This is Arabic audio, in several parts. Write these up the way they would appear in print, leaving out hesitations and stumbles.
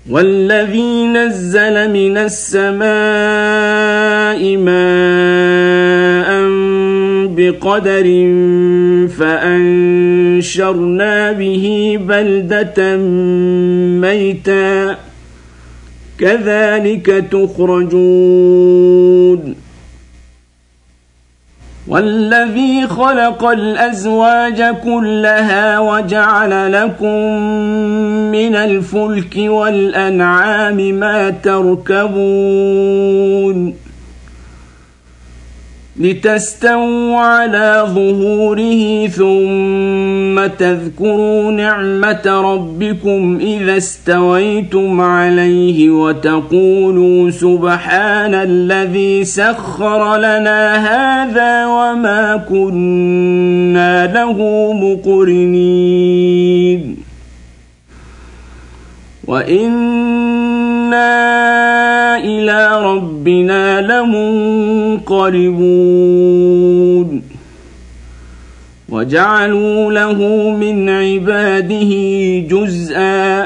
والذي نزل من السماء ماء بقدر فأنشرنا به بلدة ميتا كذلك تخرجون والذي خلق الأزواج كلها وجعل لكم من الفلك والأنعام ما تركبون لتستووا على ظهوره ثم تذكروا نعمة ربكم إذا استويتم عليه وتقولوا سبحان الذي سخر لنا هذا وما كنا له مقرنين وإنا إلى ربنا لمنقلبون وجعلوا له من عباده جزءا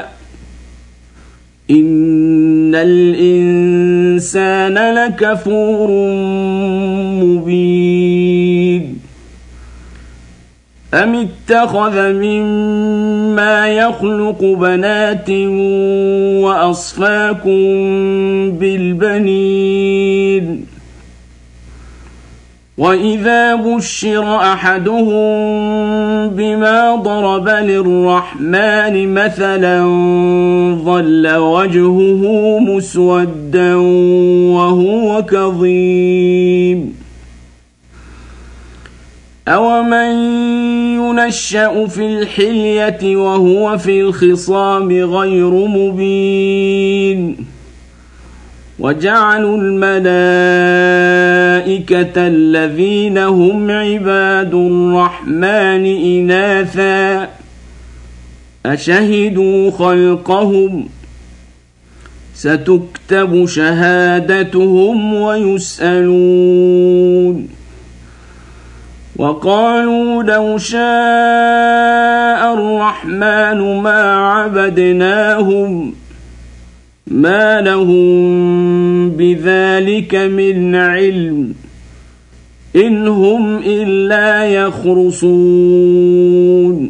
إن الإنسان لكفور مبين أم اتخذ مما يخلق بنات وأصفاكم بالبنين وإذا بشر أحدهم بما ضرب للرحمن مثلا ظل وجهه مسودا وهو كظيم أومن ينشأ في الحلية وهو في الخصام غير مبين وجعلوا الملائكة الذين هم عباد الرحمن إناثا أشهدوا خلقهم ستكتب شهادتهم ويسألون وقالوا لو شاء الرحمن ما عبدناهم ما لهم بذلك من علم إن هم إلا يخرصون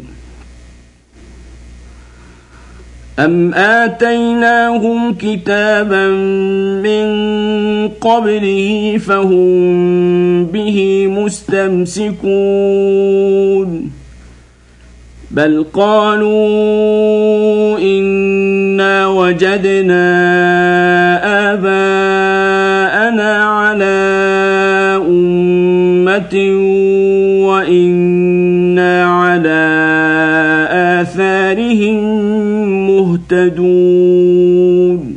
أم آتيناهم كتابا من قبله فهم به مستمسكون بل قالوا إنا وجدنا آباءنا على أمة وإنا على آثارهم مهتدون